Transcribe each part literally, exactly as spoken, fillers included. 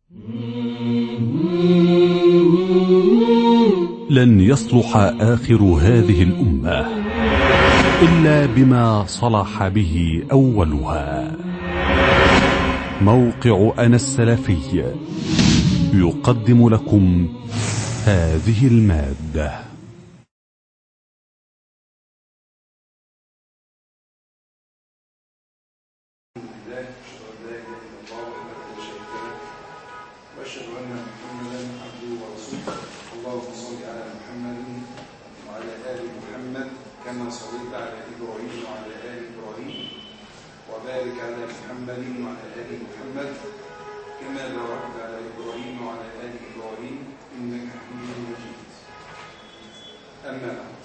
لن يصلح آخر هذه الأمة إلا بما صلح به أولها. موقع أنا السلفي يقدم لكم هذه المادة. وأشهد أن محمدا عبده ورسوله. اللهم صل على محمد وعلى آل محمد كما صليت على إبراهيم وعلى آل إبراهيم، وبارك على محمد وعلى آل محمد كما باركت على إبراهيم وعلى آل إبراهيم إنك حميد مجيد. أما بعد،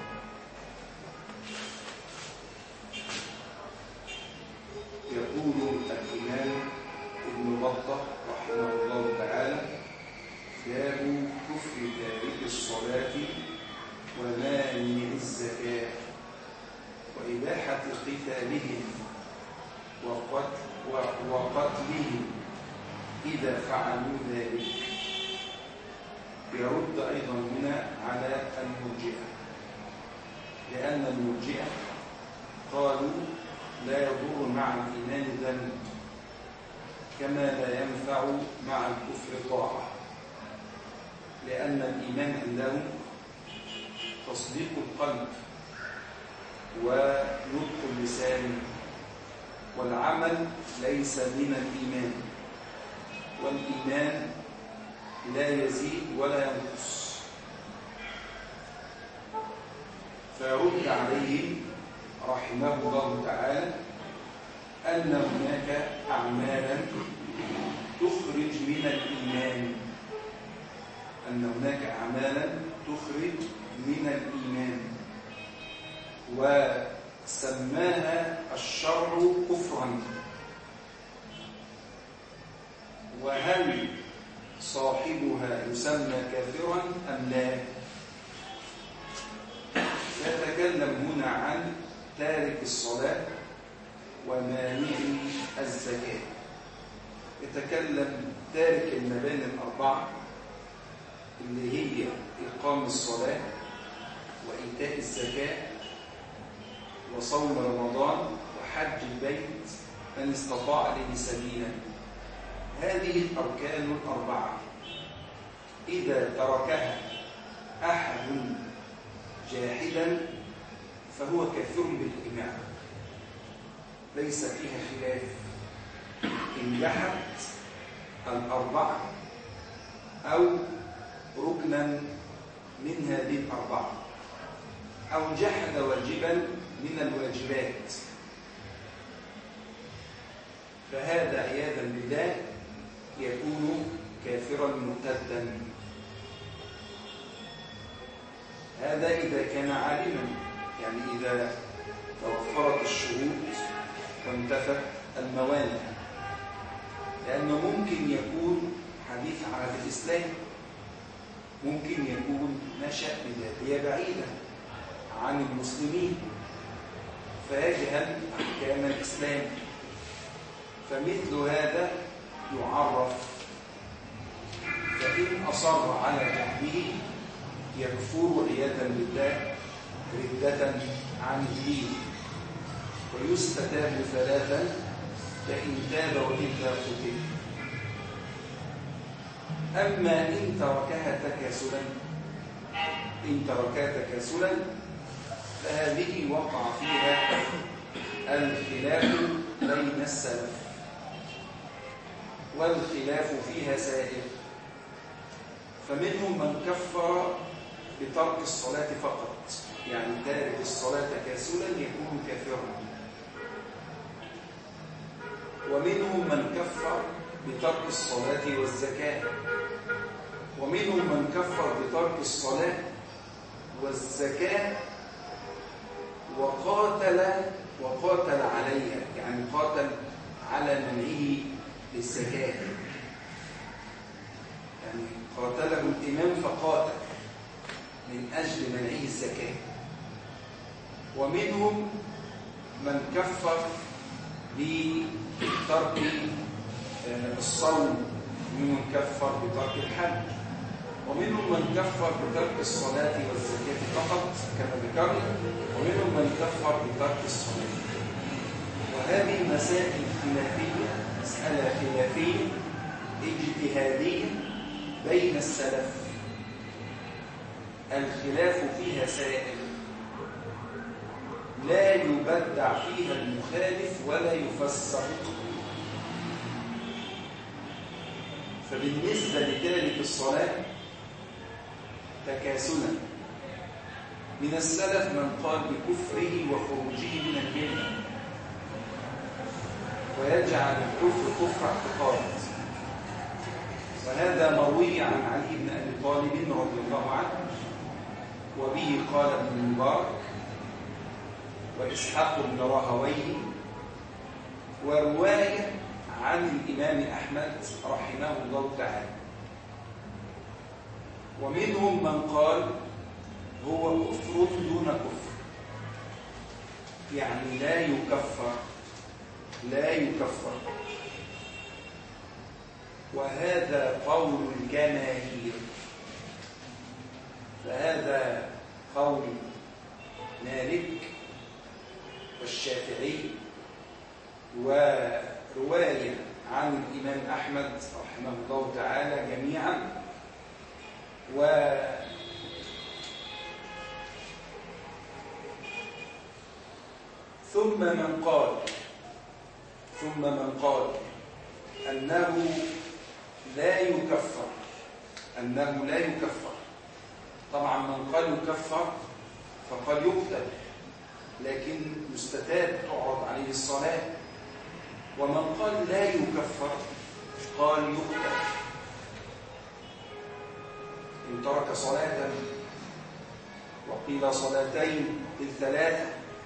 يقول الإمام ابن بطة رحمه الله تعالى: باب كفر تارك الصلاة ومانع الزكاة وإباحة قتالهم وقتلهم إذا فعلوا ذلك. يرد أيضا هنا على المرجئة، لأن المرجئة قالوا لا يضر مع الإيمان ذنب كما لا ينفع مع الكفر طاعة، لأن الإيمان عندهم تصديق القلب ونطق اللسان، والعمل ليس من الإيمان، والإيمان لا يزيد ولا ينقص. فيرد عليهم رحمه الله تعالى أن هناك أعمالا تخرج من الإيمان أن هناك أعمالا تخرج من الإيمان وسماها الشرع كفرا. وهل صاحبها يسمى كافرا أم لا؟ يتكلم هنا عن تارك الصلاة ومانع الزكاة. يتكلم تارك المباني الأربعة اللي هي إقام الصلاة وإيتاء الزكاة وصوم رمضان وحج البيت من استطاع إليه سبيلا. هذه الأركان الأربعة إذا تركها أحد جاحدا فهو كافر بالإجماع، ليس فيها خلاف. إن جحد الأربعة أو ركنا من هذه الأربعة أو جحد واجبا من الواجبات، فهذا عياذا بالله يكون كافرا مرتدا. هذا إذا كان عالما، يعني إذا توفرت الشروط وانتفت الموانع، لأنه ممكن يكون حديث عهد الإسلام، ممكن يكون نشأ بذاتية بعيدة عن المسلمين فيجهل أحكام الإسلام، فمثل هذا يعرف، فإن أصر على جهله يكفر عياذا بالله ردة عن الدين، ويستتاب ثلاثا فإن تاب وإلا قتل. أما إن تركها تكاسلا إن تركها تكاسلا فهذه وقع فيها الخلاف بين السلف، والخلاف فيها سائر. فمنهم من كفر بترك الصلاة فقط، يعني تارك الصلاة تكاسلا يكون كافرا، ومنهم من كفر بترك الصلاة والزكاة، ومنهم من كفر بترك الصلاة والزكاة وقاتل وقاتل عليها، يعني قاتل على منعه للزكاة، يعني قاتله الإمام فقاتل من أجل منعه الزكاة. ومنهم من كفر بترك الصوم ومنهم من كفر بترك الحج، ومنهم من كفر بترك الصلاة والزكاة فقط كما ذكرنا، ومنهم من كفر بترك الصلاة. وهذه مسائل خلافية، مسألة خلافية اجتهادية بين السلف، الخلاف فيها سائل، لا يبدع فيها المخالف ولا يفسق. فبالنسبة لتارك الصلاة تكاسلا، من السلف من قال بكفره وخروجه من الملة ويجعل الكفر كفر اعتقاد، وهذا مروي عن علي بن أبي طالب رضي الله عنه، وبه قال ابن المبارك وإسحاق بن راهويه، ورواية عن الإمام أحمد رحمه الله تعالى. ومنهم من قال هو كفر دون كفر، يعني لا يكفر لا يكفر وهذا قول الجماهير. فهذا قول مالك والشافعي ورواية عن الإمام أحمد رحمه الله تعالى جميعا. و ثم من قال ثم من قال أنه لا يكفر أنه لا يكفر طبعا من قال يكفر فقال يقتل، لكن مستتاب تعرض عليه الصلاة. ومن قال لا يكفر قال يقتل إن ترك صلاة، وقيل صلاتين الثلاثة.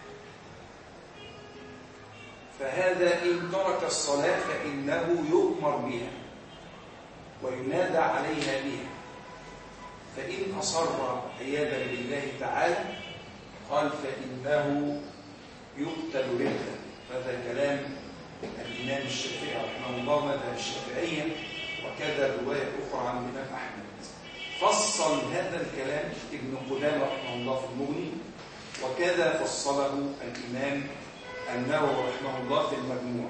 فهذا إن ترك الصلاة فإنه يؤمر بها وينادى عليها بها، فإن أصر عياذا بالله تعالى قال فإنه يقتل ردا. هذا كلام الإمام الشافعي رحمه الله مذهب الشافعية، وكذا رواية أخرى عن الإمام أحمد. فصل هذا الكلام ابن قدامة رحمه الله في المغني، وكذا فصله الإمام النووي رحمه الله في المجموع.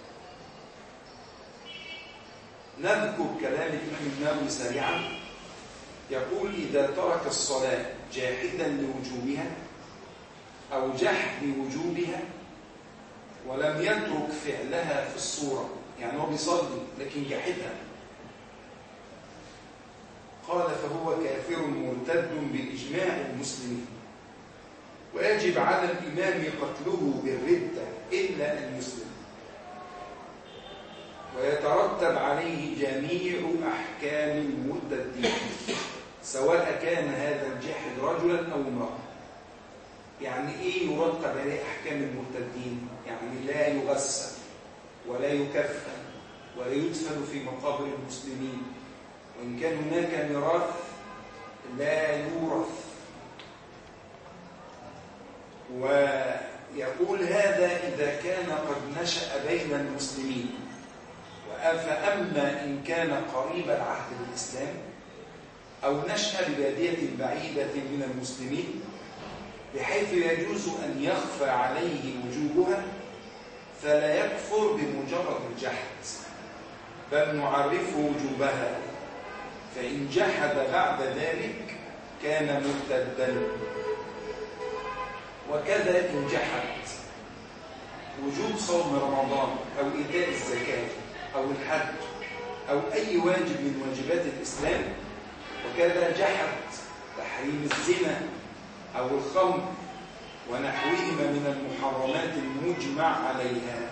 نذكر كلام الإمام النووي سريعا. يقول إذا ترك الصلاة جاحدا لوجوبها أو جحد وجوبها ولم يترك فعلها في الصورة، يعني هو بيصلي لكن جحدها، قال فهو كافر مرتد بإجماع المسلمين، ويجب على الإمام قتله بالردة إلا أن يسلم، ويترتب عليه جميع أحكام المرتدين سواء كان هذا الجاحد رجلا أو امرأة. يعني إيه يرتب عليه أحكام المرتدين؟ يعني لا يغسل ولا يكفن ولا يدفن في مقابر المسلمين، وإن كان هناك ميراث لا يورث. ويقول هذا إذا كان قد نشأ بين المسلمين. فأما إن كان قريب العهد بالإسلام أو نشأ ببادية بعيدة من المسلمين بحيث يجوز أن يخفى عليه وجوبها فلا يكفر بمجرد الجحد، بل نعرفه وجوبها، فإن جحد بعد ذلك كان مرتدا. وكذا إن جحد وجوب صوم رمضان أو إيتاء الزكاة أو الحج أو أي واجب من واجبات الإسلام، وكذا جحد تحريم الزنا أو الخمر ونحوهما من المحرمات المجمع عليها.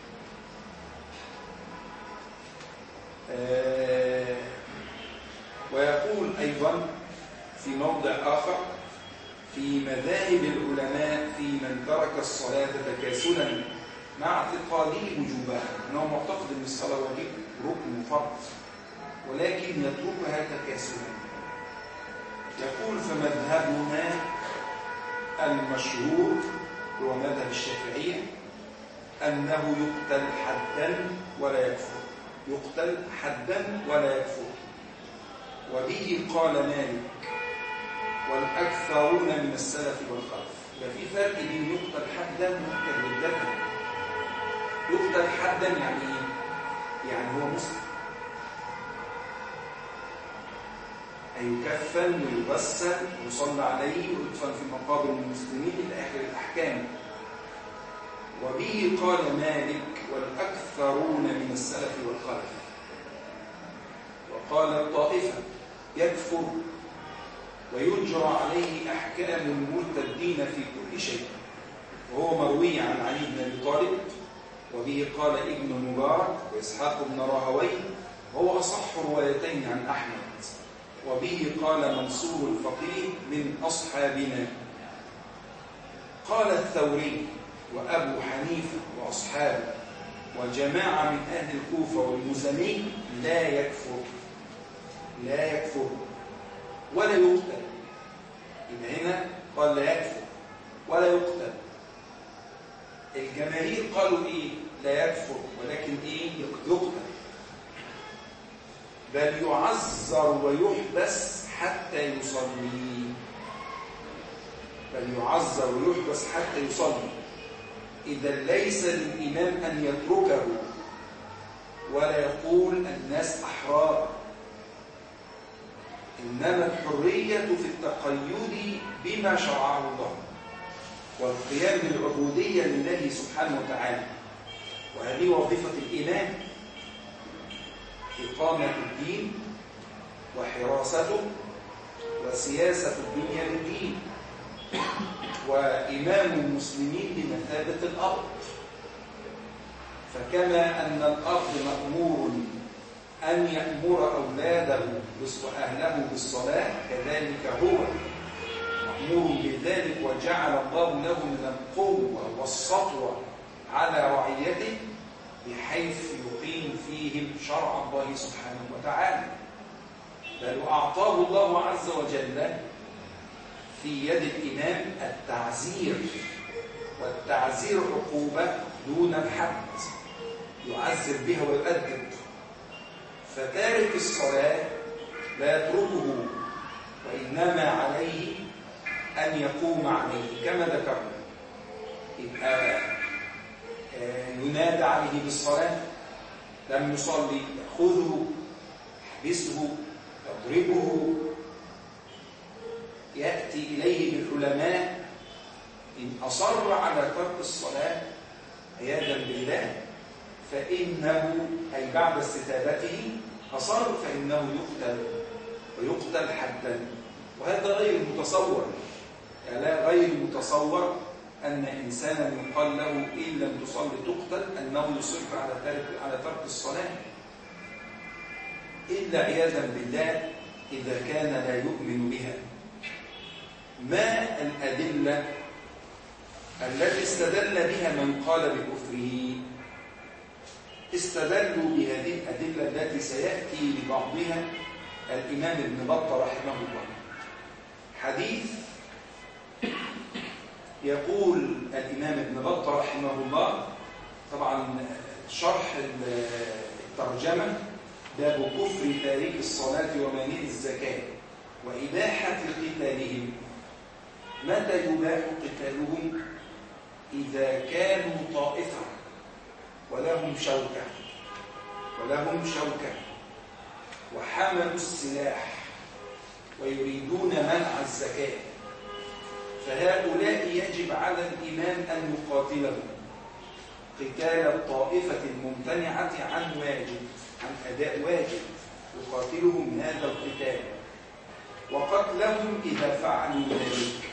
آه ويقول أيضا في موضع آخر في مذاهب العلماء في من ترك الصلاة تكاسلا مع اعتقاده وجوبها، أنه معتقد أن الصلاة واجب ركن فرض ولكن يتركها تكاسلا. يقول فمذهبنا المشهور هو مذهب الشافعية أنه يقتل حدا ولا يكفر. يقتل حدا ولا يكفر. وبه قال مالك والأكثرون من السلف والخلف. ففي فرق بين يقتل حدا ويقتل ردة. يقتل حدا يعني ايه؟ يعني هو مسلم، أي يكفن ويغسل ويصلى عليه ويدفن في مقابر المسلمين إلى آخر الأحكام. وبه قال مالك والأكثرون من السلف والخلف. وقال الطائفة يكفر ويجرى عليه أحكام المرتدين في كل شيء، وهو مروي عن علي بن أبي طالب. وبه قال ابن مبارك وإسحاق بن راهويه، وهو أصح روايتين عن أحمد. وبه قال منصور الفقيه من أصحابنا. قال الثوري وأبو حنيفة وأصحابه وجماعة من أهل الكوفة والمزني لا يكفر لا يكفر ولا يقتل. إن هنا قال لا يكفر ولا يقتل. الجماهير قالوا إيه؟ لا يكفر ولكن إيه؟ يقتل، بل يعذر ويحبس حتى يصلي. بل يعذر ويحبس حتى يصلي. إذا ليس للإمام أن يتركه ولا يقول الناس أحرار، إنما الحرية في التقيد بما شرعه الله والقيام بالعبودية لله سبحانه وتعالى. وهذه وظيفة الإمام، إقامة الدين وحراسته وسياسة الدنيا للدين. وإمام المسلمين بمثابة الأرض، فكما أن الأرض مأمور أن يأمر أولاده وأهله بالصلاة، كذلك هو مأمور بذلك، وجعل الله له من القوة والسطوة على رعيته بحيث يقيم فيهم شرع الله سبحانه وتعالى. بل أعطاه الله عز وجل في يد الإمام التعزير، والتعزير عقوبة دون الحد يعذر بها ويؤدب. فتارك الصلاة لا يتركه، وإنما عليه أن يقوم عليه كما ذكرنا. يبقى ينادى عليه بالصلاة، لم يصلي خذه احبسه اضربه. يأتي إليه بالعلماء إن أصر على ترك الصلاة عياذا بالله فإنه أي بعد استتابته أصر فإنه يقتل ويقتل حدا. وهذا غير متصور، يعني لا غير متصور أن إنسانا يقال له إن لم تصلي تقتل أنه يصر على ترك على ترك الصلاة، إلا عياذا بالله إذا كان لا يؤمن بها. ما الأدلة التي استدل بها من قال بكفره؟ استدلوا بهذه الأدلة التي سيأتي لبعضها الإمام ابن بطة رحمه الله. حديث يقول الإمام ابن بطة رحمه الله، طبعا شرح الترجمة باب كفر تارك الصلاة ومانع الزكاة وإباحة قتالهم. متى يباح قتالهم؟ إذا كانوا طائفة ولهم شوكة ولهم شوكة وحملوا السلاح ويريدون منع الزكاة، فهؤلاء يجب على الإمام أن يقاتلهم قتال الطائفة الممتنعة عن واجب عن أداء واجب، يقاتلهم هذا القتال وقتلهم إذا فعلوا ذلك.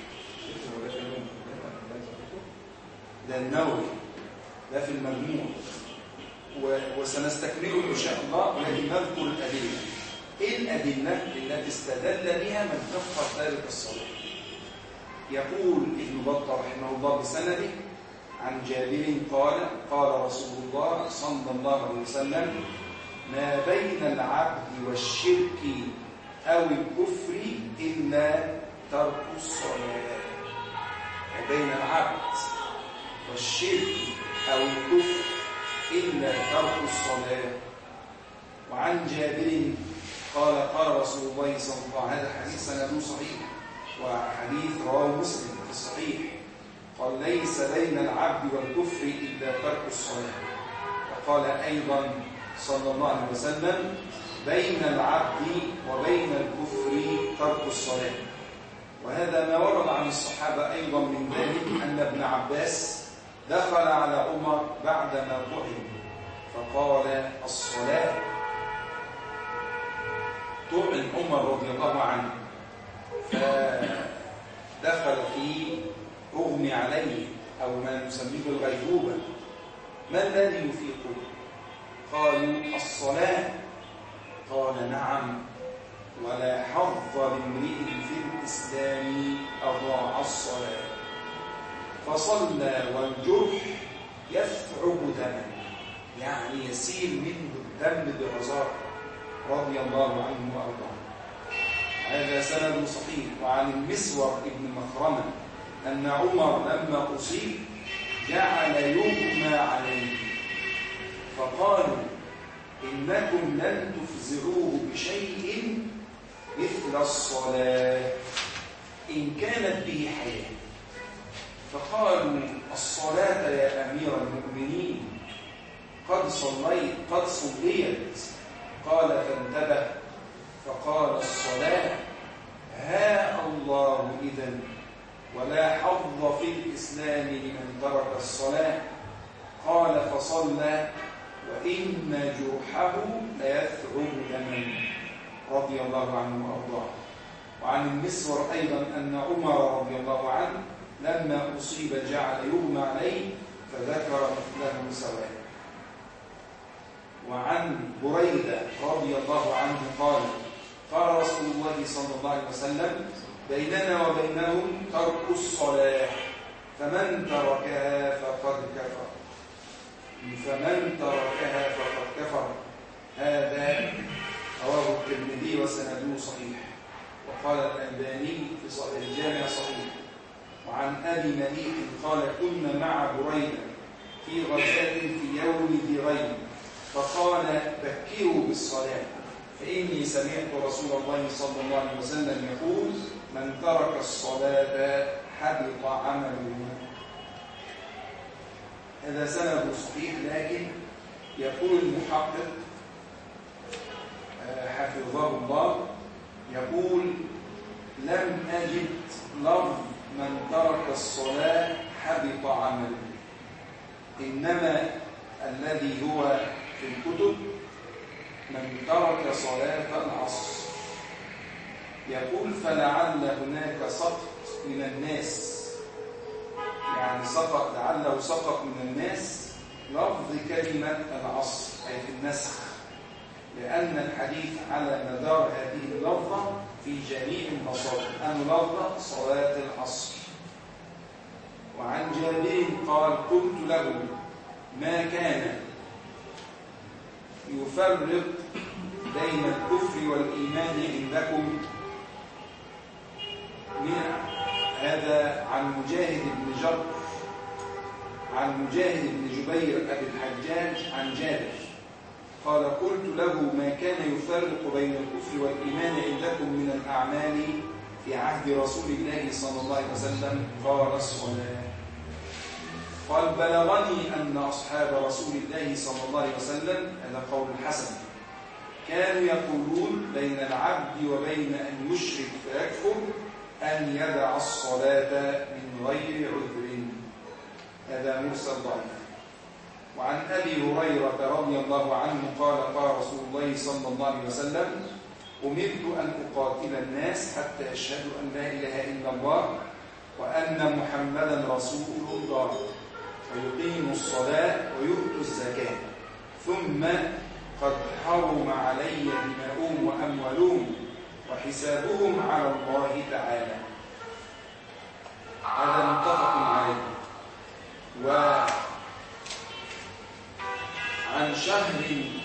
ده النووي، ده في المجموع، وسنستكمله إن شاء الله، ولكن نذكر الأدلة. إيه الأدلة التي استدل بها من كفر تارك الصلاة؟ يقول ابن بطة رحمه الله بسنده عن جابر قال قال رسول الله صلى الله عليه وسلم: ما بين العبد والشرك أو الكفر إلا ترك الصلاة. ما بين العبد والشرك أو الكفر إلا ترك الصلاة. وعن جابر قال قال رسول الله صلى الله عليه وسلم، هذا حديث سنده صحيح وحديث رواه مسلم في الصحيح، قال ليس بين العبد والكفر إلا ترك الصلاة. وقال أيضا صلى الله عليه وسلم بين العبد وبين الكفر ترك الصلاة. وهذا ما ورد عن الصحابة أيضا من ذلك أن ابن عباس دخل على عمر بعدما طعن فقال الصلاة. طعن عمر رضي الله عنه فدخل في أغمي عليه أو ما نسميه الغيبوبة، ما الذي يفيقه؟ قالوا الصلاة. قال نعم، ولا حظ لامرئ في الإسلام أضاع الصلاة. فصلى والجرح يثعب دما، يعني يسيل منه الدم بغزارة، رضي الله عنه وأرضاه. هذا سند صحيح. وعن المسور ابن مخرمة أن عمر لما أصيب جعل يغمى عليه فقالوا إنكم لن تفزعوه بشيء مثل الصلاة إن كانت به حياة. فقالوا الصلاة يا أمير المؤمنين قد صليت قد صليت. قال فانتبه فقال الصلاة. ها الله إذن ولا حظ في الإسلام لمن ترك الصلاة. قال فصلى وإن جرحه ليثعب دما، رضي الله عنه وأرضاه. وعن المسور أيضا أن عمر رضي الله عنه لما أصيب جعل يغمى عليه فذكر مثله سواء. وعن بريدة رضي الله عنه قال قال رسول الله صلى الله عليه وسلم بيننا وبينهم ترك الصلاة فمن تركها فقد كفر فمن تركها فقد كفر. هذا رواه الترمذي وسنده صحيح، وقال الألباني في صحيح الجامع صحيح. وعن أبي مليك قال كنا مع بريدة في غزاة في يوم ذي غيم فقال بكروا بالصلاة فإني سمعت رسول الله صلى الله عليه وسلم يقول من ترك الصلاة حبط عمله. هذا سند صحيح، لكن يقول المحقق حفظه الله يقول لم أجد لفظ من ترك الصلاة حبط عمله، إنما الذي هو في الكتب من ترك صلاة العصر. يقول فلعل هناك سقط من الناس، يعني سقط لعله سقط من الناس لفظ كلمة العصر أي في النسخ، لأن الحديث على مدار هذه اللفظة في جميع المصادر أن لفظ صلاة العصر. وعن جابر قال قلت له ما كان يفرق بين الكفر والإيمان عندكم؟ هذا عن مجاهد بن جبر عن مجاهد بن جبير أبي الحجاج عن جابر قال قلت له ما كان يفرق بين الكفر والإيمان عندكم من الأعمال في عهد رسول الله صلى الله عليه وسلم؟ قال الصلاة. قال بلغني أن أصحاب رسول الله صلى الله عليه وسلم، هذا قول الحسن، كانوا يقولون بين العبد وبين أن يشرك فيكفر أن يدع الصلاة من غير عذر. هذا مرسل ضعيف. وعن أبي هريرة رضي الله عنه قال قال رسول الله صلى الله عليه وسلم أمرت أن أقاتل الناس حتى يشهدوا أن لا إله إلا الله وأن محمدا رسول الله ويقيموا الصلاة ويؤتوا الزكاة ثم قد حرم علي دماؤهم وأموالهم وحسابهم على الله تعالى. هذا متفق عليه. وعن شهر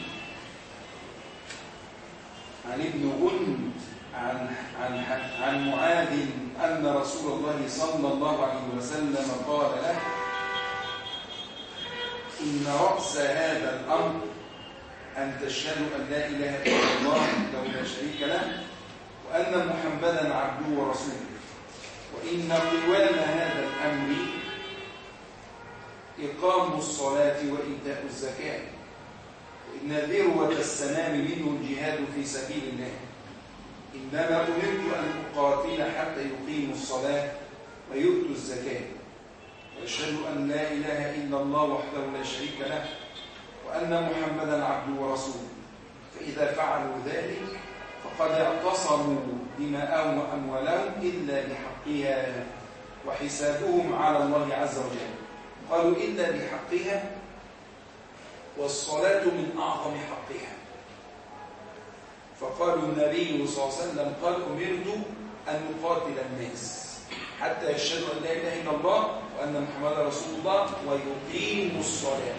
عن ابن غند عن عن عن معاذ أن رسول الله صلى الله عليه وسلم قال له إن رأس هذا الأمر أن تشهدوا أن لا إله إلا الله وحده لا شريك له وأن محمدا عبده ورسوله وإن قوام هذا الأمر إقام الصلاة وإيتاء الزكاة وإن ذروة السنام منه الجهاد في سبيل الله إنما أمرت أن أقاتل حتى يقيموا الصلاة ويؤتوا الزكاة وأشهد أن لا إله إلا الله وحده لا شريك له وأن محمدا عبده ورسوله فإذا فعلوا ذلك فقد اعتصموا دماءهم وأموالهم إلا بحقها وحسابهم على الله عز وجل. قالوا إلا بحقها والصلاة من أعظم حقها. فقالوا النبي صلى الله عليه وسلم قال أمرت أن نقاتل الناس حتى يشهدوا أن لا إله إلا الله وأن محمدا رسول الله ويقيموا الصلاة.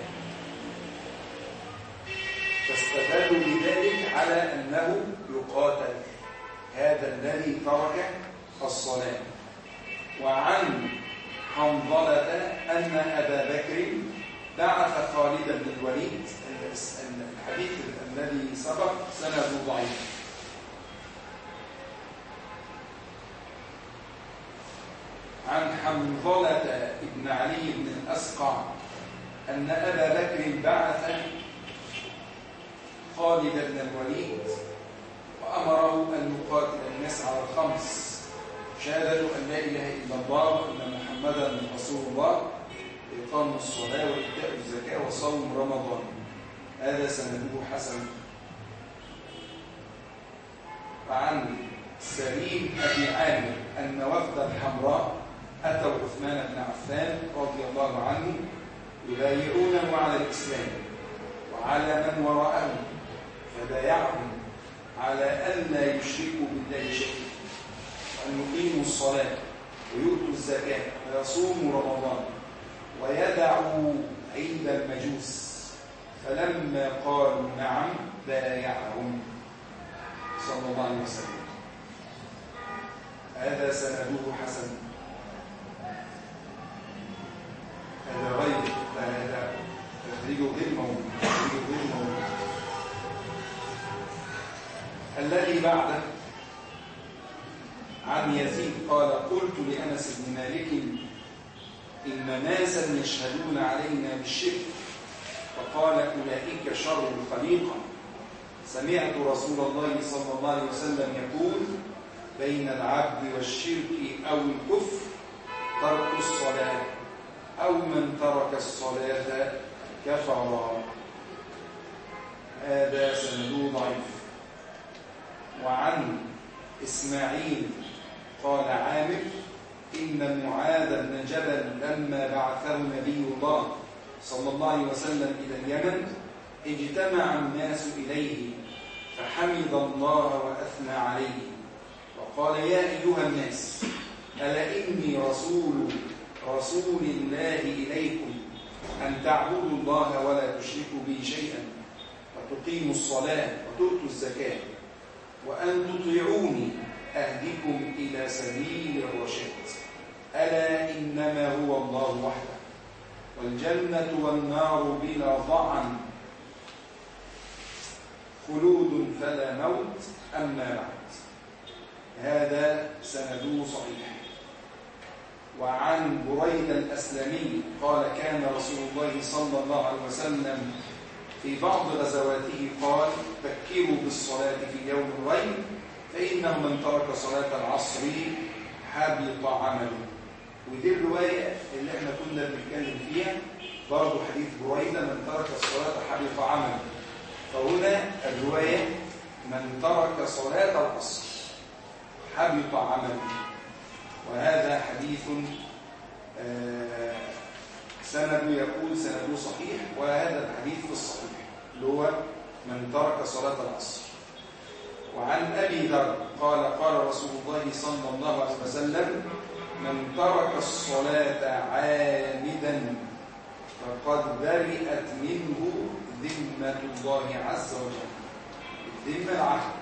فاستدلوا بذلك على أنه يقاتل هذا الذي ترك الصلاة. وعن حنظلة أن أبا بكر بعث خالد بن الوليد. الحديث الذي سبق سنده ضعيف. عن حنظلة بن علي بن الأسقع أن أبا بكر بعث خالد بن الوليد وأمره أن يقاتل الناس على الخمس: شهادة أن لا إله إلا الله وأن محمدا رسول الله وإقام الصلاة وإيتاء الزكاة وصوم رمضان. هذا سنده حسن. وعن سليم أبي عامر أن وفد الحمراء أتوا عثمان بن عفان رضي الله عنه يبايعونه على الإسلام وعلى من وراءه، فبايعهم على أن لا يشركوا بالله شيئا وأن يقيموا الصلاة ويؤتوا الزكاة ويصوموا رمضان ويدعوا عيد المجوس. فلما قالوا نعم بايعهم صلى الله عليه وسلم. هذا سنده حسن. هذا غير هذا تخريجه غير موجود. الذي بعده عن يزيد قال: قلت لأنس بن مالك إن ناسا يشهدون علينا بالشرك، فقال: أولئك شر الخليقة. سمعت رسول الله صلى الله عليه وسلم يقول: بين العبد والشرك أو الكفر ترك الصلاة، أو من ترك الصلاة كفر. هذا سنده ضعيف. وعن إسماعيل قال عامر: إن معاذ بن جبل لما بعثه نبي الله صلى الله عليه وسلم إلى اليمن اجتمع الناس إليه فحمد الله وأثنى عليه وقال: يا أيها الناس، ألا إني رسول رسول الله إليكم أن تعبدوا الله ولا تشركوا به شيئا وتقيموا الصلاة وتؤتوا الزكاة وأن تطيعوني أهدكم إلى سبيل الرشاد. ألا إنما هو الله وحده، والجنة والنار بلا ضعن، خلود فلا موت. أما بعد. هذا سنده صحيح. وعن بريدة الأسلمي قال: كان رسول الله صلى الله عليه وسلم في بعض غزواته قال: بكروا بالصلاة في يوم الغيب فإنه من ترك صلاة العصر حبط عمله. ودي الرواية اللي احنا كنا بنتكلم فيها برضه، حديث بريدة: من ترك الصلاة حبط عمله. فهنا الرواية: من ترك صلاة العصر حبط عمله. وهذا حديث سند يقول سنده صحيح. وهذا الحديث الصحيح اللي هو من ترك صلاة العصر. وعن أبي ذر قال: قال رسول الله صلى الله عليه وسلم: من ترك الصلاة عامدا فقد برئت منه ذمة الله عز وجل. الذمة العهد.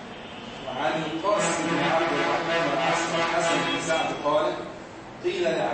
وعن القاسم بن عبد الرحمن الحسن بن سعد قال: قيل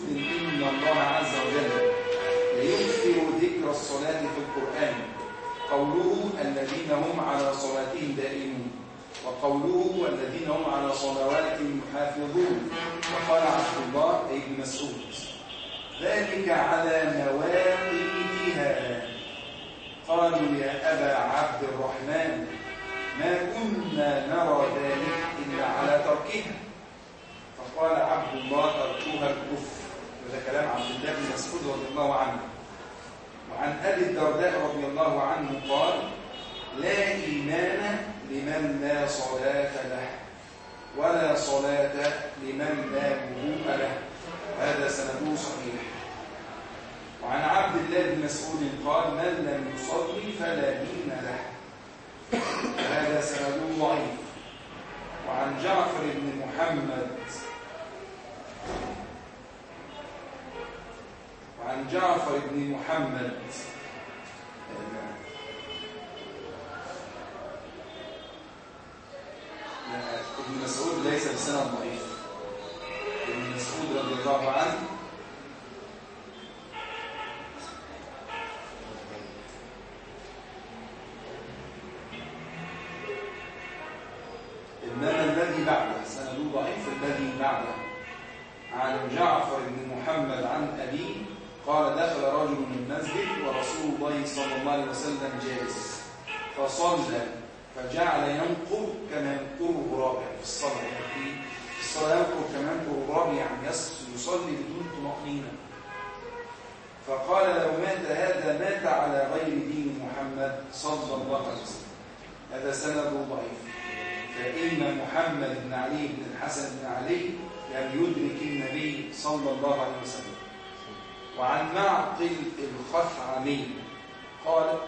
مسعود إن الله عز وجل ليكثر ذكر الصلاة في القرآن، قوله الذين هم على صلاتهم دائمون، وقوله والذين هم على صلواتهم يحافظون. وقال عبد الله بن مسعود ذلك على مواقيتها. قالوا يا أبا عبد الرحمن ما كنا نرى ذلك إلا على تركها. فقال عبد الله تركوها الكفر. هذا كلام عبد الله بن مسعود رضي الله عنه. وعن أبي الدرداء رضي الله عنه قال لا إيمان لمن لا صلاة له، ولا صلاة لمن لا وضوء له. هذا سنده صحيح. وعن عبد الله بن مسعود قال من لم يصلي فلا دين له. هذا سنده ضعيف. وعن جعفر بن محمد وعن جعفر بن محمد ابن مسعود ليس بسند ضعيف. ابن مسعود رضي الله عنه إنما الذي بعده سنده ضعيف. الذي بعده عن جعفر بن محمد عن أبيه قال دخل رجل من المسجد ورسول الله صلى الله عليه وسلم جالس فصلى فجعل ينقر كما ينقر الغراب في الصلاة. في الصلاة ينقر كما ينقر الغراب، يعني يصلي بدون طمأنينة. فقال لو مات هذا مات على غير دين محمد صلى الله عليه وسلم. هذا سند ضعيف. فإن محمد بن علي بن الحسن بن علي لم يدرك النبي صلى الله عليه وسلم. وعن معقل الخثعمي قال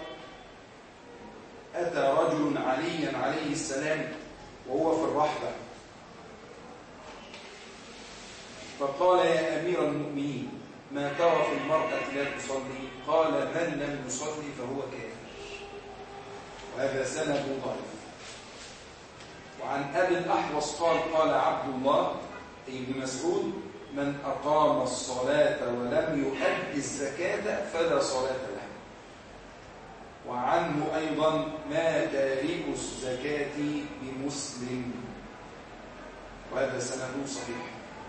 أتى رجل عليا عليه السلام وهو في الرحبة فقال يا أمير المؤمنين ما ترى في المرأة لا تصلي؟ قال من لم يصلي فهو كافر. وهذا سند ضعيف. وعن أبي الأحوص قال قال عبد الله بن مسعود من أقام الصلاة ولم يؤد الزكاة فلا صلاة له. وعنه أيضا ما تارك الزكاة بمسلم. وهذا سنده صحيح.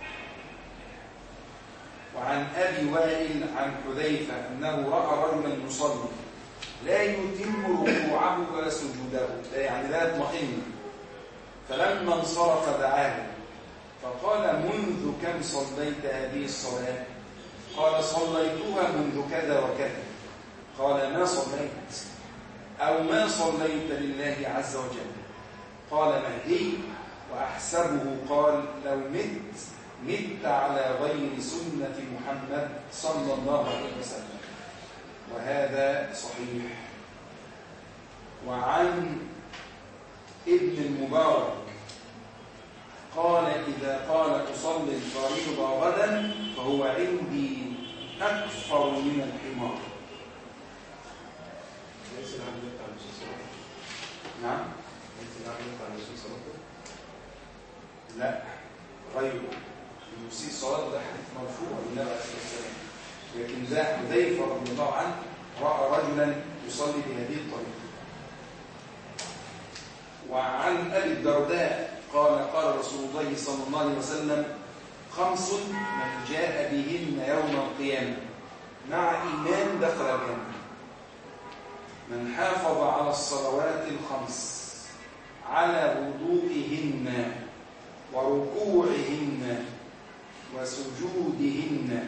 وعن أبي وائل عن حذيفة أنه رأى رجلا يصلي لا يتم ركوعه ولا سجوده، يعني لا يطمئن، فلما انصرف دعاه فقال منذ كم صليت هذه الصلاة؟ قال صليتها منذ كذا وكذا. قال ما صليت أو ما صليت لله عز وجل؟ قال مهدي. وأحسبه قال لو مت مت على غير سنة محمد صلى الله عليه وسلم. وهذا صحيح. وعن ابن المبارك قال إذا قال أصلي الفريضة غدا فهو عندي أكثر من الحمار. ليس العمل يقع على الصلاة. نعم. ليس العمل يقع على الصلاة. لا غيره يسيء صلاة. ده حديث مرفوع لله عليه السلام. لكن ذا حذيفة رضي الله عنه رأى رجلا يصلي بهذه الطريقة. وعن أبي الدرداء قال قال رسول الله صلى الله عليه وسلم خمس من جاء بهن يوم القيامة مع إيمان دخل الجنة: من حافظ على الصلوات الخمس على وضوئهن وركوعهن وسجودهن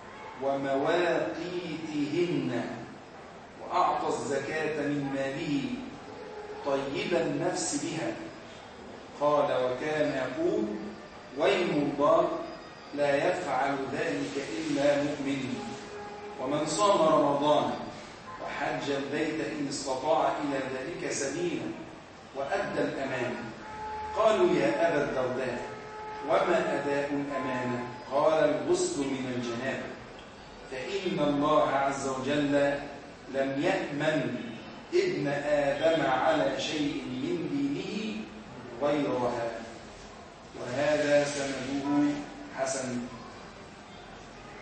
ومواقيتهن وأعطى الزكاة من ماله طيب النفس بها. قال وكان يقول ويم الله لا يفعل ذلك إلا مؤمن. ومن صام رمضان وحج البيت إن استطاع إلى ذلك سبيلا وأدى الأمانة. قالوا يا أبا الدرداء وما أداء الأمانة؟ قال الغسل من الجنابة، فإن الله عز وجل لم يأمن ابن آدم على شيء من دينه غيرها. وهذا سنده حسن.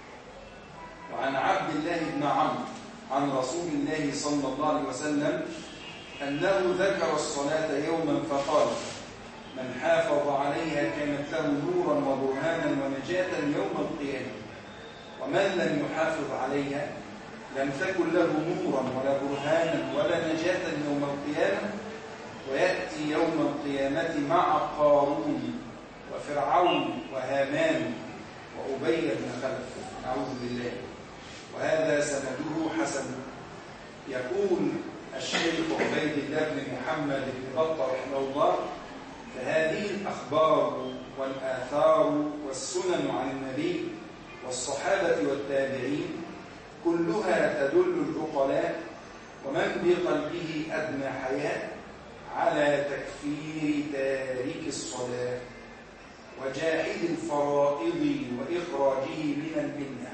الله بن عمرو عن رسول الله صلى الله عليه وسلم أنه ذكر الصلاة يوما فقال: من حافظ عليها كانت له نورا وبرهانا ونجاة يوم القيامة، ومن لم يحافظ عليها لم تكن له نورا ولا برهانا ولا نجاة يوم القيامة، ويأتي يوم القيامة مع قارون وفرعون وهامان وأبي بن خلف، أعوذ بالله، وهذا سنده حسن. يقول الشيخ عبيد الله بن محمد بن بطة رحمه الله: فهذه الأخبار والآثار والسنن عن النبي والصحابة والتابعين كلها تدل العقلاء ومن بقلبه أدنى حياء على تكفير تارك الصلاة وجاحد الفرائض وإخراجه من المنة،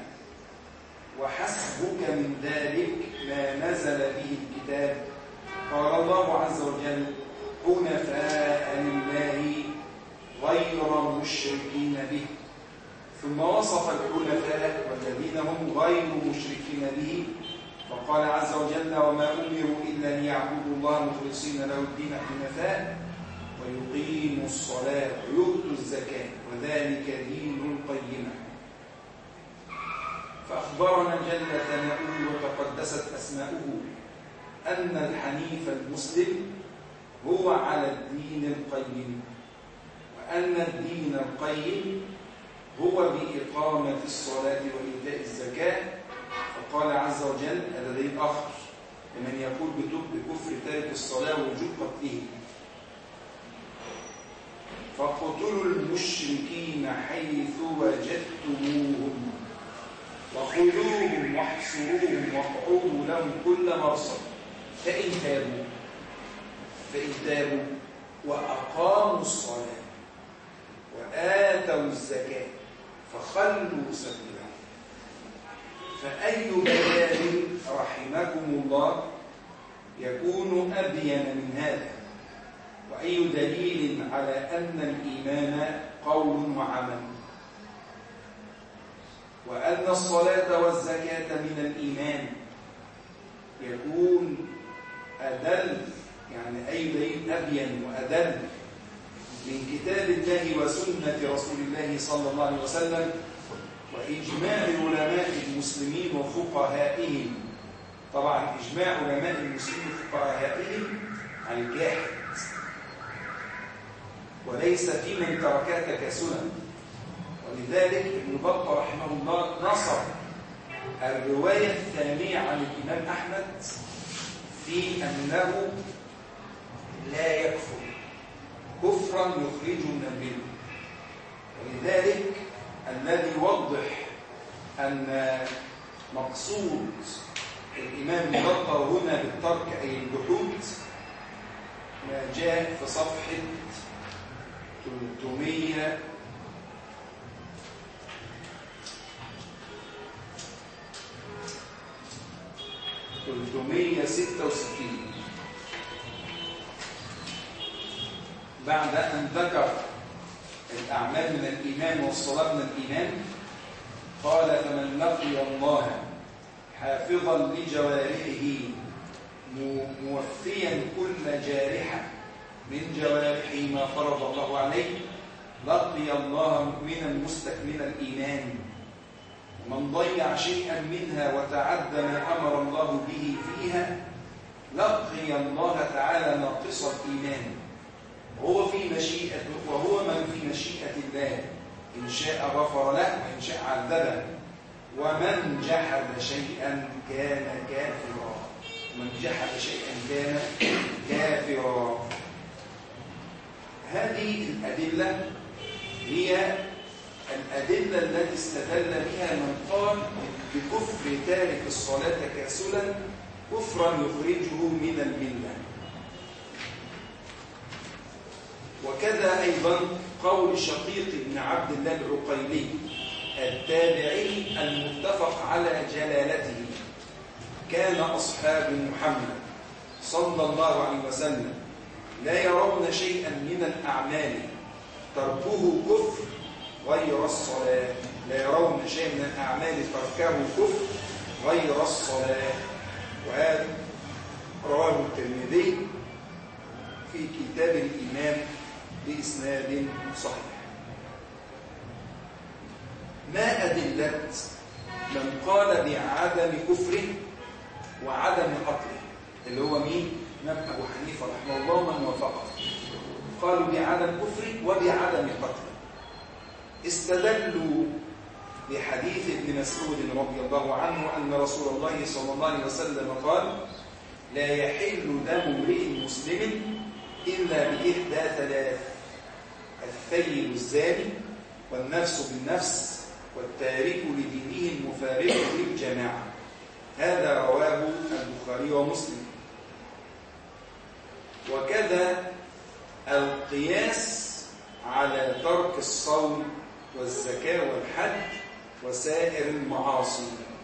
وحسبك من ذلك ما نزل به الكتاب. قال الله عز وجل: حنفاء لله غير مشركين به، ثم وصف الحنفاء والذين هم غير مشركين به فقال عز وجل: وما أمروا إلا ليعبدوا الله مخلصين له الدين حنفاء ويقيموا الصلاة ويؤتوا الزكاة وذلك دين القيمة. فأخبرنا جل ثناؤه وتقدست أسماؤه أن الحنيف المسلم هو على الدين القيم، وأن الدين القيم هو بإقامة الصلاة وإيتاء الزكاة. فقال عز وجل: هذا دليل آخر لمن يقول بكفر تارك الصلاة ووجوب قتله: فاقتلوا المشركين حيث وجدتموهم وخذوهم واحصروهم واقعدوا لهم كل مرصد فإن تابوا فإن تابوا وأقاموا الصلاة وآتوا الزكاة فخلوا سبيلهم. فأي بيان رحمكم الله يكون أبين من هذا؟ وأي دليل على أن الإيمان قول وعمل، وأن الصلاة والزكاة من الإيمان يكون أدل، يعني أي دليل أبين وأدل من كتاب الله وسنة رسول الله صلى الله عليه وسلم وإجماع علماء المسلمين وفقهائهم. طبعا إجماع علماء المسلمين وفقهائهم عن الجاحد، وليس في من تركها تكاسلا. ولذلك ابن بطة رحمه الله نصر الرواية الثانية عن الإمام أحمد في أنه لا يكفر كفرا يخرجه من الملة. ولذلك الذي يوضح أن مقصود الإمام ابن بطة هنا بالترك أي الجحود ما جاء في صفحة ثلاثمائة ثلاثمائة وستة وستين، بعد أن ذكر الأعمال من الإيمان والصلاة من الإيمان قال: فمن لقي الله حافظا لجوارحه موفيا كل جارحة من جوارحه ما فرض الله عليه لقي الله مؤمنا مستكمل الإيمان، ومن ضيع شيئا منها وتعدى ما أمر الله به فيها لقي الله تعالى ناقص الإيمان، وهو في مشيئة وهو من في مشيئة الله، إن شاء غفر له وإن شاء عذبه، ومن جحد شيئا كان كافرا من جحد شيئا كان كافرا. هذه الأدلة هي الأدلة التي استدل بها من قال بكفر تارك الصلاة تكاسلا كفرا يخرجه من الملة. وكذا أيضا قول شقيق بن عبد الله العقيلي التابعي المتفق على جلالته: كان أصحاب محمد صلى الله عليه وسلم لا يرون شيئا من الأعمال تركه كفر غير الصلاة. لا يرون شيئا من الأعمال تركه كفر غير الصلاة. وهذا رواه الترمذي في كتاب الإيمان بإسناد صحيح. ما أدلة من قال بعدم كفره وعدم قتله، اللي هو مين؟ إمام أبو حنيفة رحمه الله ومن وافقه، قالوا بعدم كفره وبعدم قتله. استدلوا بحديث ابن مسعود رضي الله عنه أن رسول الله صلى الله عليه وسلم قال: لا يحل دم امرئ مسلم إلا بإحدى ثلاث: الثيب الزاني، والنفس بالنفس، والتارك لدينه المفارق للجماعة. هذا رواه البخاري ومسلم. وكذا القياس على ترك الصوم والزكاة والحج وسائر المعاصي.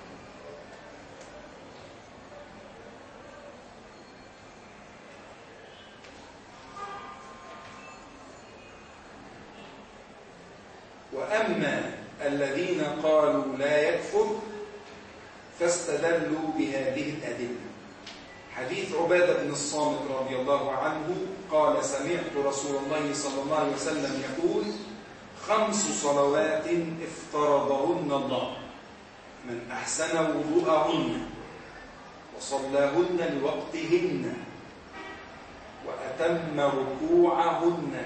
وأما الذين قالوا لا يكفر فاستدلوا بهذه الأدلة. حديث عبادة بن الصامت رضي الله عنه قال: سمعت رسول الله صلى الله عليه وسلم يقول: خمس صلوات افترضهن الله، من أحسن وضوءهن وصلاهن لوقتهن وأتم ركوعهن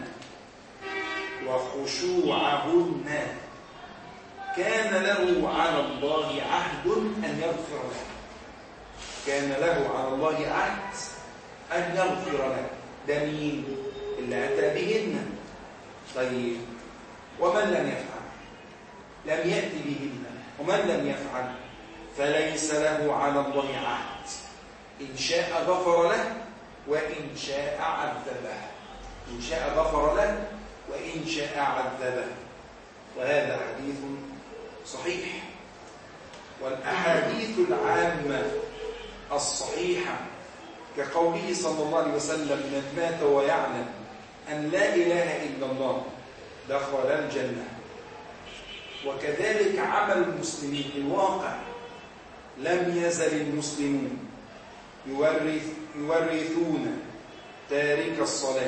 وخشوعهن كان له على الله عهد أن يغفر له. كان له على الله عهد أن يغفر له. ده مين؟ اللي أتى بهن. طيب، ومن لم يفعل؟ لم يأتي بهن. ومن لم يفعل فليس له على الله عهد. إن شاء غفر له وإن شاء عذبه. إن شاء غفر له وإن شاء عذبه. وهذا حديث صحيح. والأحاديث العامة الصحيحة كقوله صلى الله عليه وسلم: من مات ويعلم أن لا إله إلا الله دخل الجنة. وكذلك عمل المسلمين الواقع. لم يزل المسلمون يورث يورثون تارك الصلاة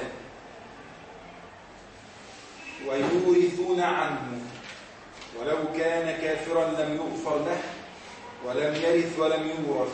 ويورثون عنه، ولو كان كافرا لم يغفر له ولم يرث ولم يورث.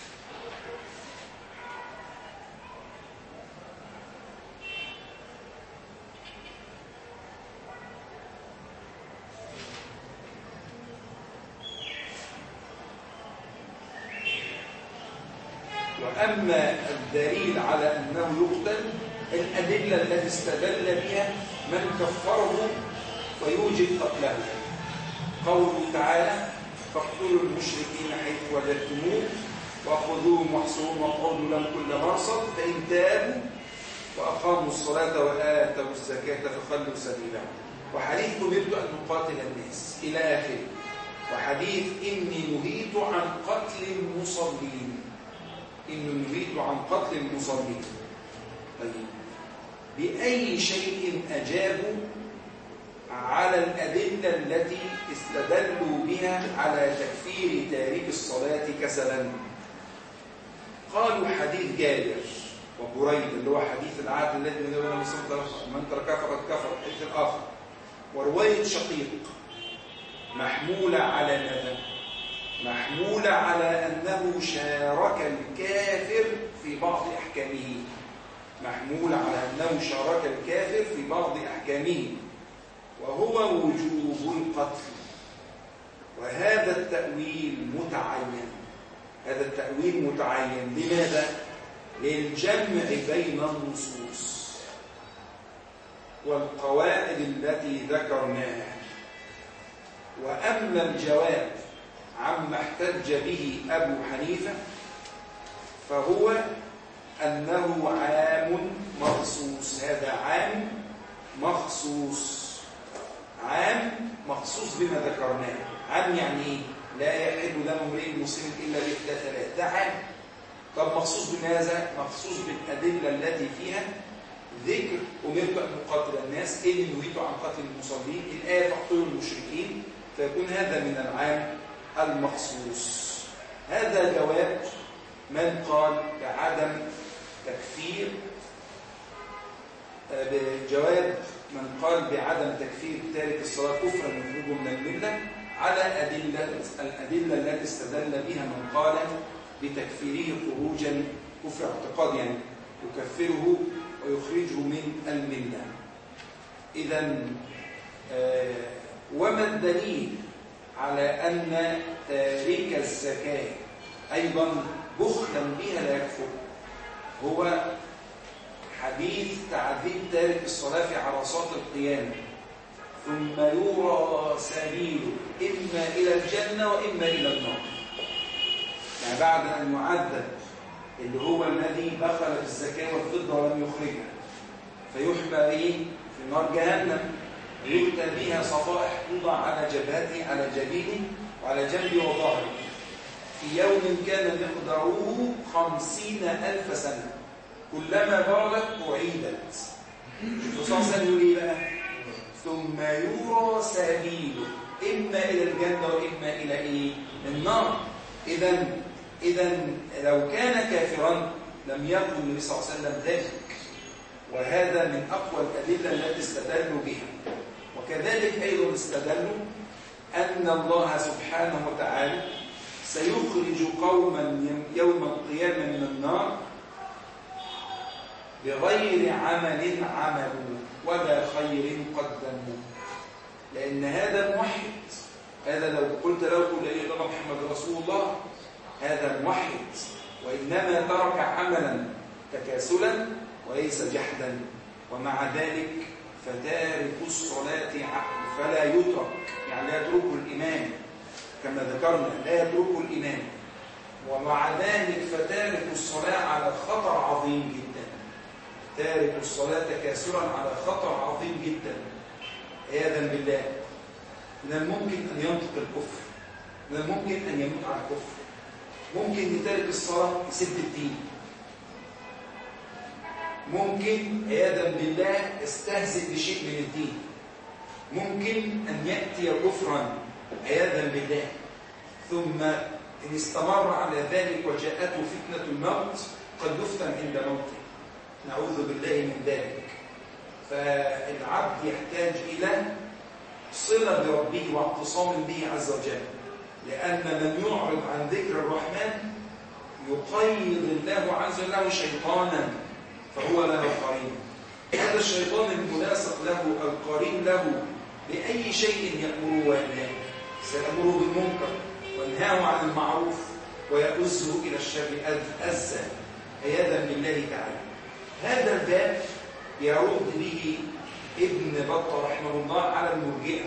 وأما الدليل على أنه يقتل، الأدلة التي استدل بها من كفره فيوجب قتله. قوله تعالى: فاقتلوا المشركين حيث وجدتموه وخذوهم واحصروهم واقعدوا لهم كل مرصد فإن تابوا وأقاموا الصلاة وآتوا الزكاة فخلوا سبيلهم. وحديث أمرت أن نقاتل الناس إلى آخره. وحديث إني نهيت عن قتل المصلين. إني نهيت عن قتل المصلين. طيب، بأي شيء أجابوا على الأدلة التي استدلوا بها على تكفير تارك الصلاة كسلا؟ قالوا حديث جابر وبريد اللي هو حديث العهد الذي من دون من تركها فقد كفر، الحديث الآخر. ورواية شقيق محمولة على ماذا؟ محمولة على أنه شارك الكافر في بعض أحكامه. محمولة على أنه شارك الكافر في بعض أحكامه، وهو وجوب القتل. وهذا التأويل متعين. هذا التأويل متعين لماذا؟ للجمع بين النصوص والقواعد التي ذكرناها. وأما الجواب عما احتج به أبو حنيفة فهو أنه عام مخصوص. هذا عام مخصوص. عام مخصوص بما ذكرناه. عام يعني ايه؟ لا يحل دم امرئ مسلم إلا بإحدى ثلاث. ده عام. طب مخصوص بماذا؟ مخصوص بالأدلة التي فيها ذكر أمرت أن نقاتل الناس، إني نهيت عن قتل المصلين، الآية فاقتلوا المشركين، فيكون هذا من العام المخصوص. هذا جواب من قال بعدم تكفير بجواب من قال بعدم تكفير تارك الصلاة كفرا وخروجه من الملة على أدلة الأدلة التي استدل بها من قال بتكفيره خروجا كفر اعتقاد، يعني يكفره ويخرجه من الملة. إذن آه وما الدليل على أن تارك الزكاة أيضا بخلا بها لا يكفر؟ هو حديث تعذيب تارك الصلاة في عرصات القيامة، ثم يرى سبيله إما إلى الجنة وإما إلى النار. يعني بعد أن يعذب اللي هو الذي دخل بالزكاة والفضة ولم يخرجها، فيحمى به في نار جهنم، ويؤتى بها صفائح توضع على جبهته على جبينه وعلى جنبه وظهره في يوم كان مقداره خمسين ألف سنة، كلما بردت أعيدت. الرسول صلى الله عليه وسلم يقول إيه بقى؟ ثم يرى سبيله إما إلى الجنة وإما إلى إيه؟ النار. إذن إذن لو كان كافرا لم يقل النبي صلى الله عليه وسلم ذلك، وهذا من أقوى الأدلة التي استدلوا بها. وكذلك أيضا استدلوا أن الله سبحانه وتعالى سيخرج قوما يوم القيامة من النار بغير عمل عملوا ولا خير قدموا، لأن هذا موحد. هذا لو قلت له قل إيه الله محمد رسول الله، هذا موحد، وإنما ترك عملا تكاسلا وليس جحدا. ومع ذلك فتارك الصلاة فلا يترك، يعني لا يترك الإمام كما ذكرنا، لا يترك الإمام. ومع ذلك فتارك الصلاة على خطر عظيم جدا، تارك الصلاة تكاسلا على خطر عظيم جدا عياذا بالله. من الممكن أن ينطق الكفر، من الممكن أن يموت على الكفر، ممكن يتارك الصلاة يسد الدين، ممكن عياذا بالله يستهزئ بشيء من الدين، ممكن أن يأتي كفرا عياذا بالله. ثم إن استمر على ذلك وجاءته فتنة الموت قد يفتن عند موته، نعوذ بالله من ذلك. فالعبد يحتاج إلى صلة بربه واعتصام به عز وجل، لأن من يعرض عن ذكر الرحمن يقيض الله عز وجل شيطانا فهو له قرين. هذا الشيطان الملاصق له القرين له بأي شيء يأمره وينهاه، سيأمره بالمنكر وينهاه عن المعروف ويؤزه إلى الشر أزا عياذا بالله تعالى. هذا الباب يرد به ابن بطة رحمه الله على المرجئة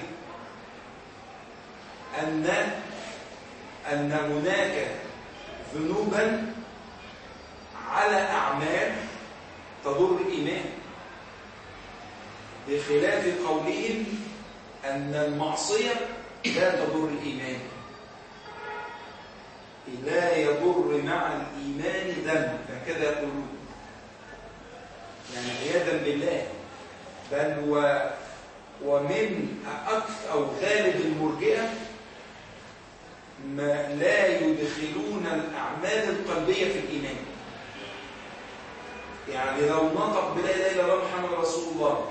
أن أن هناك ذنوبا على أعمال تضر الإيمان، بخلاف قولهم أن المعصية لا تضر الإيمان، لا يضر مع الإيمان ذنب، هكذا يقولون. يعني عياذا بالله. بل و ومن أكثر أو غالب المرجئة ما لا يدخلون الأعمال القلبية في الإيمان. يعني لو نطق بلا إله إلا الله محمد رسول الله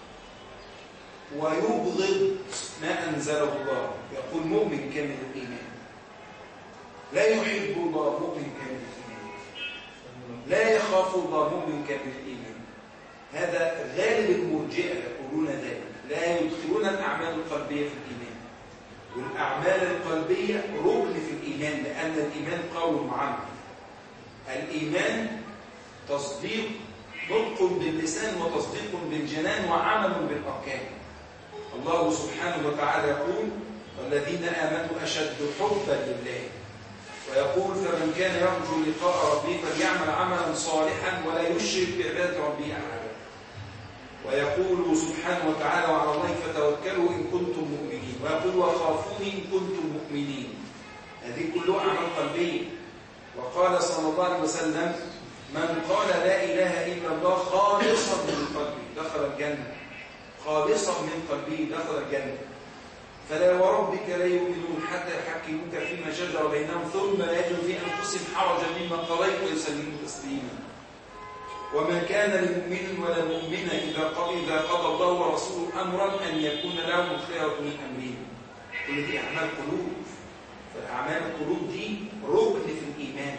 ويبغض ما أنزله الله يقول مؤمن كامل الإيمان، لا يحب الله مؤمن كامل الإيمان، لا يخاف الله مؤمن كامل الإيمان. هذا غالب المرجئة يقولون ذلك، لا يدخلون الأعمال القلبية في الإيمان. والأعمال القلبية ركن في الإيمان، لأن الإيمان قول وعمل. الإيمان تصديق، نطق باللسان وتصديق بالجنان وعمل بالأركان. الله سبحانه وتعالى يقول والذين آمنوا أشد حبا لله، ويقول فمن كان يرجو لقاء ربه فليعمل عملا صالحا ولا يشرك بعبادة ربه أحدا. ويقول سبحانه وتعالى وعلى الله فتوكلوا إن كنتم مؤمنين، ويقول وخافوني إن كنتم مؤمنين. هذه كلها أعمال قلبية. وقال صلى الله عليه وسلم من قال لا إله إلا الله خالصا من قلبه دخل الجنة، خالصا من قلبه دخل الجنة. فلا وربك لا يؤمنون حتى يحكموك فيما شجر بينهم ثم لا يجدوا في أنفسهم حرجا مما قضيت ويسلموا تسليما. وما كان لمؤمن ولا مؤمنة إذا قضى إذا قضى الله ورسوله أمرا أن يكون لهم الخيرة من أمرهم. كل دي أعمال قلوب، فأعمال القلوب دي ركن في الإيمان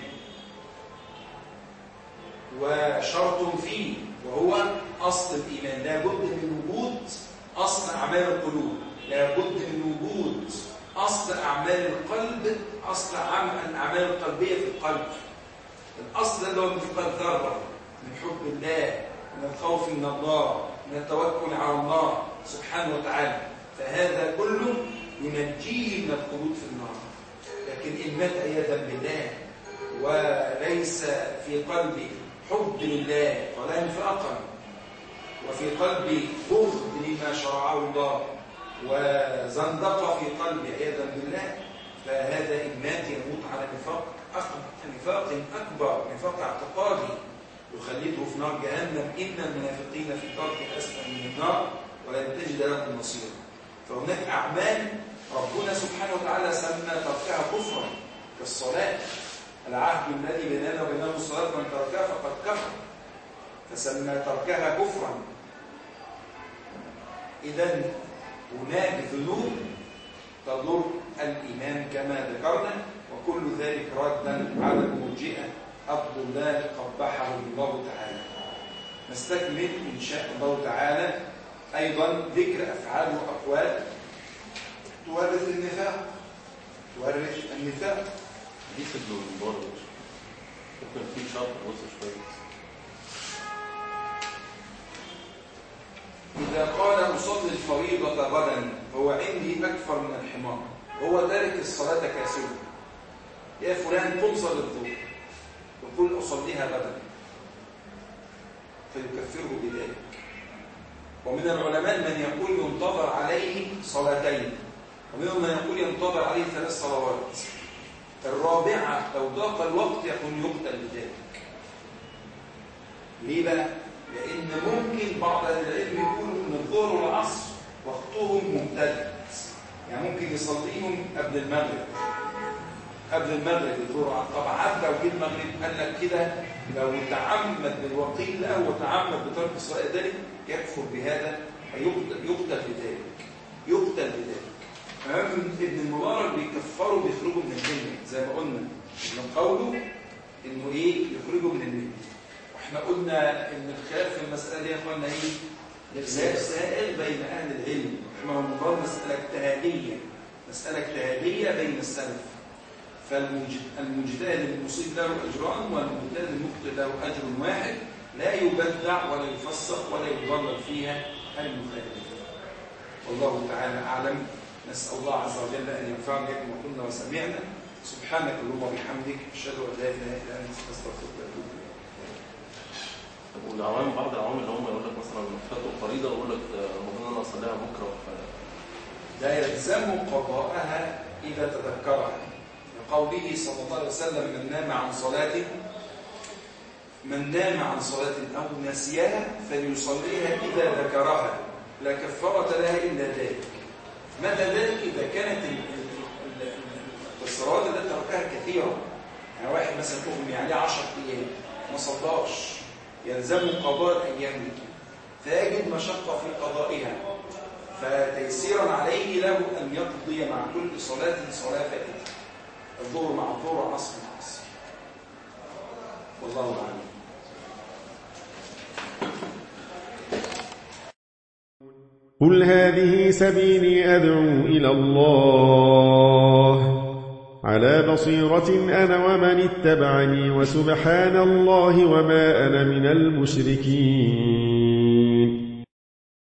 وشرط فيه، وهو أصل الإيمان. لا بد من وجود أصل أعمال القلوب، لا بد من وجود أصل أعمال القلب، أصل الأعمال القلبية في القلب. الأصل اللي هو مثقال ذرة من حب الله، من الخوف من الله، من التوكل على الله سبحانه وتعالى، فهذا كله ينجيه من الخلود في النار. لكن إن مات عياذا بالله وليس في قلبي حب لله ولا انفاقا، وفي قلبي بغض لما شرعه الله وزندقة في قلبي عياذا بالله، فهذا إن مات يموت على نفاق نفاق أكبر، نفاق اعتقادي يخلده في نار جهنم. إن المنافقين في الدرك الأسفل من النار ولن تجد لهم نصيرا. فهناك أعمال ربنا سبحانه وتعالى سمى تركها كفرا كالصلاة، العهد الذي بيننا وبينهم الصلاة من تركها فقد كفر، فسمى تركها كفرا. إذن هناك ذنوب تضر الإيمان كما ذكرنا، وكل ذلك ردا على المرجئة الضلال قبحهم الله تعالى. نستكمل إن شاء الله تعالى أيضا ذكر أفعال وأقوال تورث النفاق، تورث النفاق. حديث ابن المبارك ممكن فيه شرط بص شوية. إذا قال أصلي الفريضة غدا هو عندي أكثر من الحمار، هو تارك الصلاة كاسلا. يا فلان قم صل الظهر، يقول أصليها غدا فيكفره بذلك. ومن العلماء من يقول ينتظر عليه صلاتين، ومنهم من يقول ينتظر عليه ثلاث صلوات. الرابعة لو ضاق الوقت يكون يقتل بذلك. ليه بقى؟ لأن ممكن بعض العلم يقولوا إن الظهر والعصر وقتهم ممتد، يعني ممكن يصليهم قبل المغرب، قبل المغرب الظهر. طبعا لو جه المغرب قال لك كده لو تعمد بالوقيت له وتعمد بترك الصلاة ذلك يكفر بهذا، يقتل بذلك، يقتل بذلك. ابن المبارك بيكفروا بيخرجوا من الجنة زي ما قلنا، من قوله انه ايه يخرجوا من الجنة. واحنا قلنا ان الخلاف في المسألة دي يا اخوانا ايه؟ خلاف سائل بين اهل العلم، رحمهم الله، مسألة اجتهادية، مسألة اجتهادية بين السلف. فالمجتهد المصيب له اجران، والمجتهد المخطئ له اجر واحد، لا يبدع ولا يفسق ولا يضلل فيها المخالف. والله تعالى اعلم. نسأل الله عز وجل أن ينفعنا بما قلنا وسمعنا. سبحانك اللهم وبحمدك، أشهد أن لا إله إلا أنت، أستغفرك وأتوب إليك. والعوام بعض العوام اللي هم يقول لك مثلا فاتوا فريضة ويقول لك المفروض أنا أصليها بكرة، لا يلزم قضاءها إذا تذكرها، لقوله صلى الله عليه وسلم: من نام عن صلاة من نام عن صلاة أو نسيها فليصليها إذا ذكرها، لا كفارة لها إلا ذلك. متى ذلك؟ إذا كانت الصلوات التي تركها كثيرة، يعني واحد مثلا أغمي عليه عشر أيام ما صلاش، يلزم قضاء الأيام دي، فيجد مشقة في قضائها، فتيسيرا عليه له أن يقضي مع كل صلاة صلاة فائتة، الظهر مع الظهر، عصر مع عصر. والله أعلم. قل هذه سبيلي أدعو إلى الله على بصيرة أنا ومن اتبعني، وسبحان الله وما أنا من المشركين.